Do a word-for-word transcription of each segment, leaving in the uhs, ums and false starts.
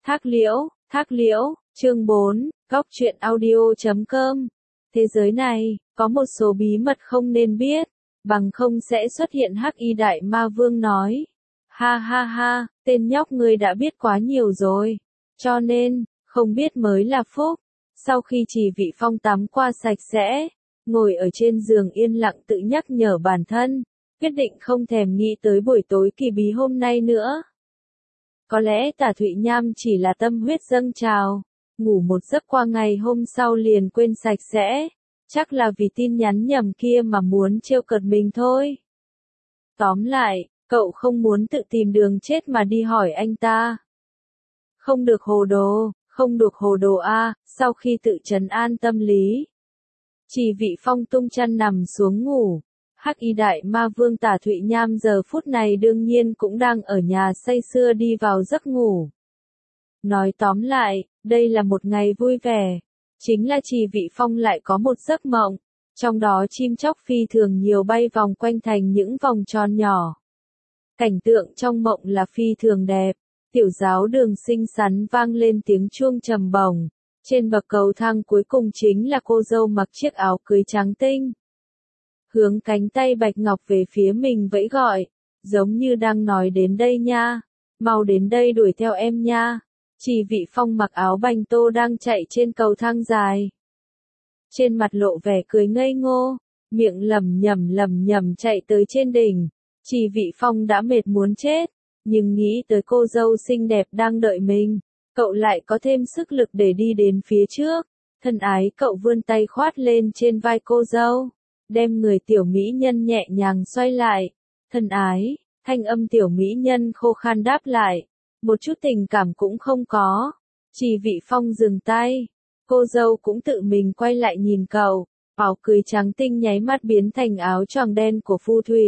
Thác liễu, thác liễu, chương bốn, góc truyện audio chấm com. Thế giới này, có một số bí mật không nên biết, bằng không sẽ xuất hiện Hắc Y Đại Ma Vương nói. Ha ha ha, tên nhóc ngươi đã biết quá nhiều rồi. Cho nên, không biết mới là phúc. Sau khi Trì Vị Phong tắm qua sạch sẽ, ngồi ở trên giường yên lặng tự nhắc nhở bản thân, quyết định không thèm nghĩ tới buổi tối kỳ bí hôm nay nữa. Có lẽ Tả Thụy Nham chỉ là tâm huyết dâng trào, ngủ một giấc qua ngày hôm sau liền quên sạch sẽ, chắc là vì tin nhắn nhầm kia mà muốn trêu cợt mình thôi. Tóm lại, cậu không muốn tự tìm đường chết mà đi hỏi anh ta. Không được hồ đồ, không được hồ đồ a. Sau khi tự trấn an tâm lý, Trì Vị Phong tung chăn nằm xuống ngủ. Hắc Y Đại Ma Vương Tả Thụy Nham giờ phút này đương nhiên cũng đang ở nhà say sưa đi vào giấc ngủ. Nói tóm lại, đây là một ngày vui vẻ. Chính là Trì Vị Phong lại có một giấc mộng, trong đó chim chóc phi thường nhiều bay vòng quanh thành những vòng tròn nhỏ. Cảnh tượng trong mộng là phi thường đẹp, tiểu giáo đường xinh xắn vang lên tiếng chuông trầm bổng. Trên bậc cầu thang cuối cùng chính là cô dâu mặc chiếc áo cưới trắng tinh. Hướng cánh tay bạch ngọc về phía mình vẫy gọi, giống như đang nói đến đây nha, mau đến đây đuổi theo em nha. Trì Vị Phong mặc áo bành tô đang chạy trên cầu thang dài. Trên mặt lộ vẻ cười ngây ngô, miệng lẩm nhẩm lẩm nhẩm chạy tới trên đỉnh. Trì Vị Phong đã mệt muốn chết, nhưng nghĩ tới cô dâu xinh đẹp đang đợi mình, cậu lại có thêm sức lực để đi đến phía trước. Thân ái cậu vươn tay khoát lên trên vai cô dâu, đem người tiểu mỹ nhân nhẹ nhàng xoay lại. Thân ái, thanh âm tiểu mỹ nhân khô khan đáp lại, một chút tình cảm cũng không có. Trì Vị Phong dừng tay, cô dâu cũng tự mình quay lại nhìn cậu, áo cưới trắng tinh nháy mắt biến thành áo choàng đen của phù thủy.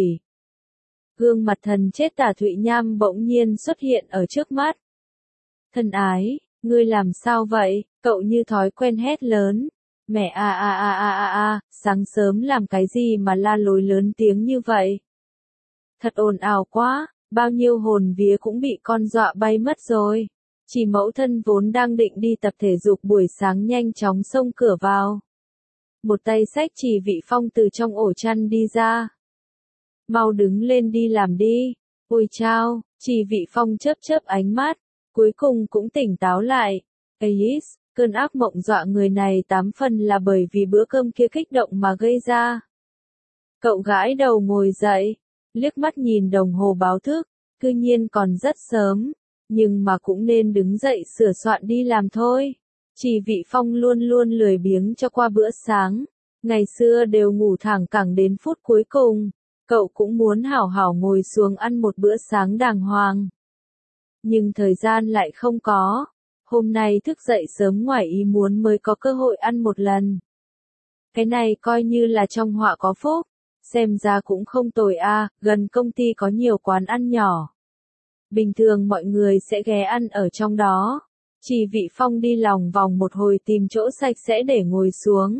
Gương mặt thần chết Tả Thụy Nham bỗng nhiên xuất hiện ở trước mắt. Thân ái, ngươi làm sao vậy? Cậu như thói quen hét lớn. Mẹ a a a a a a, sáng sớm làm cái gì mà la lối lớn tiếng như vậy? Thật ồn ào quá, bao nhiêu hồn vía cũng bị con dọa bay mất rồi. Chỉ mẫu thân vốn đang định đi tập thể dục buổi sáng nhanh chóng xông cửa vào. Một tay xách Trì Vị Phong từ trong ổ chăn đi ra. Mau đứng lên đi làm đi. Ôi chao, Trì Vị Phong chớp chớp ánh mắt, cuối cùng cũng tỉnh táo lại. Alice, cơn ác mộng dọa người này tám phần là bởi vì bữa cơm kia kích động mà gây ra. Cậu gãi đầu ngồi dậy, liếc mắt nhìn đồng hồ báo thức, cư nhiên còn rất sớm, nhưng mà cũng nên đứng dậy sửa soạn đi làm thôi. Trì Vị Phong luôn luôn lười biếng cho qua bữa sáng, ngày xưa đều ngủ thẳng cẳng đến phút cuối cùng, cậu cũng muốn hảo hảo ngồi xuống ăn một bữa sáng đàng hoàng. Nhưng thời gian lại không có. Hôm nay thức dậy sớm ngoài ý muốn mới có cơ hội ăn một lần. Cái này coi như là trong họa có phúc, xem ra cũng không tồi a. À, gần công ty có nhiều quán ăn nhỏ. Bình thường mọi người sẽ ghé ăn ở trong đó. Trì Vị Phong đi lòng vòng một hồi tìm chỗ sạch sẽ để ngồi xuống.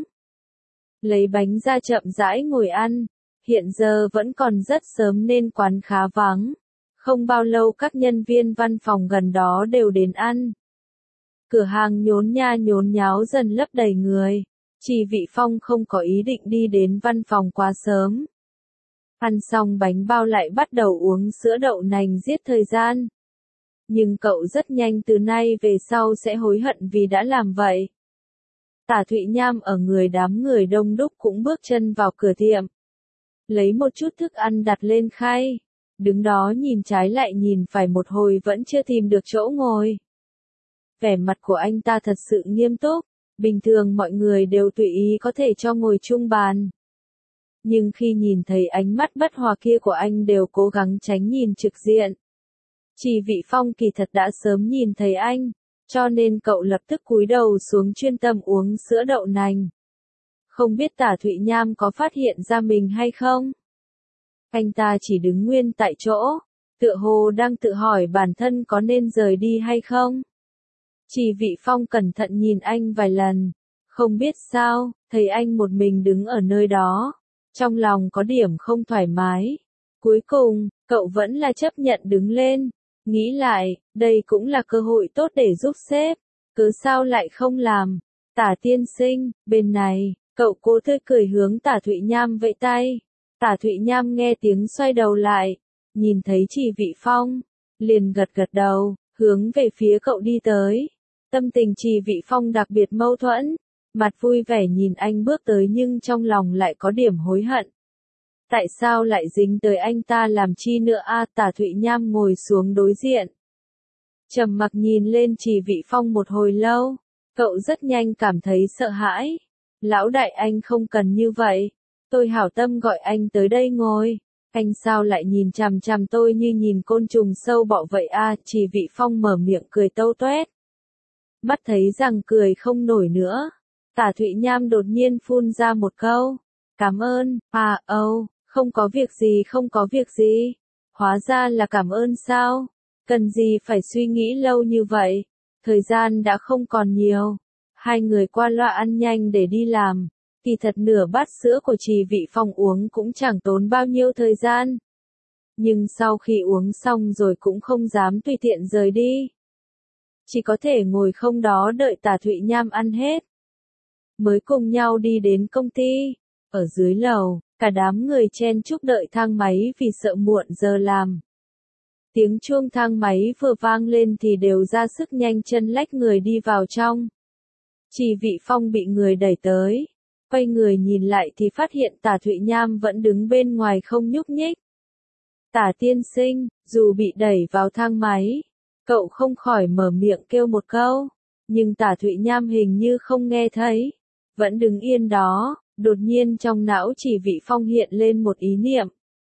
Lấy bánh ra chậm rãi ngồi ăn. Hiện giờ vẫn còn rất sớm nên quán khá vắng. Không bao lâu các nhân viên văn phòng gần đó đều đến ăn. Cửa hàng nhốn nha nhốn nháo dần lấp đầy người. Trì Vị Phong không có ý định đi đến văn phòng quá sớm. Ăn xong bánh bao lại bắt đầu uống sữa đậu nành giết thời gian. Nhưng cậu rất nhanh từ nay về sau sẽ hối hận vì đã làm vậy. Tả Thụy Nham ở người đám người đông đúc cũng bước chân vào cửa tiệm. Lấy một chút thức ăn đặt lên khay. Đứng đó nhìn trái lại nhìn phải một hồi vẫn chưa tìm được chỗ ngồi. Vẻ mặt của anh ta thật sự nghiêm túc, bình thường mọi người đều tùy ý có thể cho ngồi chung bàn. Nhưng khi nhìn thấy ánh mắt bất hòa kia của anh đều cố gắng tránh nhìn trực diện. Trì Vị Phong kỳ thật đã sớm nhìn thấy anh, cho nên cậu lập tức cúi đầu xuống chuyên tâm uống sữa đậu nành. Không biết Tả Thụy Nham có phát hiện ra mình hay không? Anh ta chỉ đứng nguyên tại chỗ, tựa hồ đang tự hỏi bản thân có nên rời đi hay không. Trì Vị Phong cẩn thận nhìn anh vài lần, không biết sao, thấy anh một mình đứng ở nơi đó, trong lòng có điểm không thoải mái. Cuối cùng, cậu vẫn là chấp nhận đứng lên, Nghĩ lại, đây cũng là cơ hội tốt để giúp sếp, cứ sao lại không làm. Tả tiên sinh, bên này, cậu cố tươi cười hướng Tả Thụy Nham vẫy tay. Tả Thụy Nham nghe tiếng xoay đầu lại, nhìn thấy Trì Vị Phong, liền gật gật đầu, hướng về phía cậu đi tới. Tâm tình Trì Vị Phong đặc biệt mâu thuẫn, mặt vui vẻ nhìn anh bước tới nhưng trong lòng lại có điểm hối hận. Tại sao lại dính tới anh ta làm chi nữa a? Tả Thụy Nham ngồi xuống đối diện, trầm mặc nhìn lên Trì Vị Phong một hồi lâu, cậu rất nhanh cảm thấy sợ hãi. Lão đại, anh không cần như vậy, tôi hảo tâm gọi anh tới đây ngồi, anh sao lại nhìn chằm chằm tôi như nhìn côn trùng sâu bọ vậy a? Trì Vị Phong mở miệng cười tâu toét, mắt thấy rằng cười không nổi nữa. Tả Thụy Nham đột nhiên phun ra một câu, cảm ơn. À, âu, không có việc gì, không có việc gì. Hóa ra là cảm ơn sao? Cần gì phải suy nghĩ lâu như vậy? Thời gian đã không còn nhiều. Hai người qua loa ăn nhanh để đi làm. Kỳ thật nửa bát sữa của Trì Vị Phong uống cũng chẳng tốn bao nhiêu thời gian. Nhưng sau khi uống xong rồi cũng không dám tùy tiện rời đi. Chỉ có thể ngồi không đó đợi Tả Thụy Nham ăn hết. Mới cùng nhau đi đến công ty. Ở dưới lầu, cả đám người chen chúc đợi thang máy vì sợ muộn giờ làm. Tiếng chuông thang máy vừa vang lên thì đều ra sức nhanh chân lách người đi vào trong. Trì Vị Phong bị người đẩy tới. Quay người nhìn lại thì phát hiện Tả Thụy Nham vẫn đứng bên ngoài không nhúc nhích. Tả tiên sinh, dù bị đẩy vào thang máy, cậu không khỏi mở miệng kêu một câu. Nhưng Tả Thụy Nham hình như không nghe thấy. Vẫn đứng yên đó, đột nhiên trong não Trì Vị Phong hiện lên một ý niệm.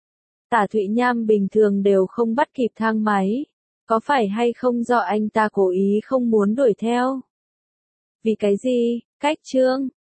Tả Thụy Nham bình thường đều không bắt kịp thang máy. Có phải hay không do anh ta cố ý không muốn đuổi theo? Vì cái gì? Cách chương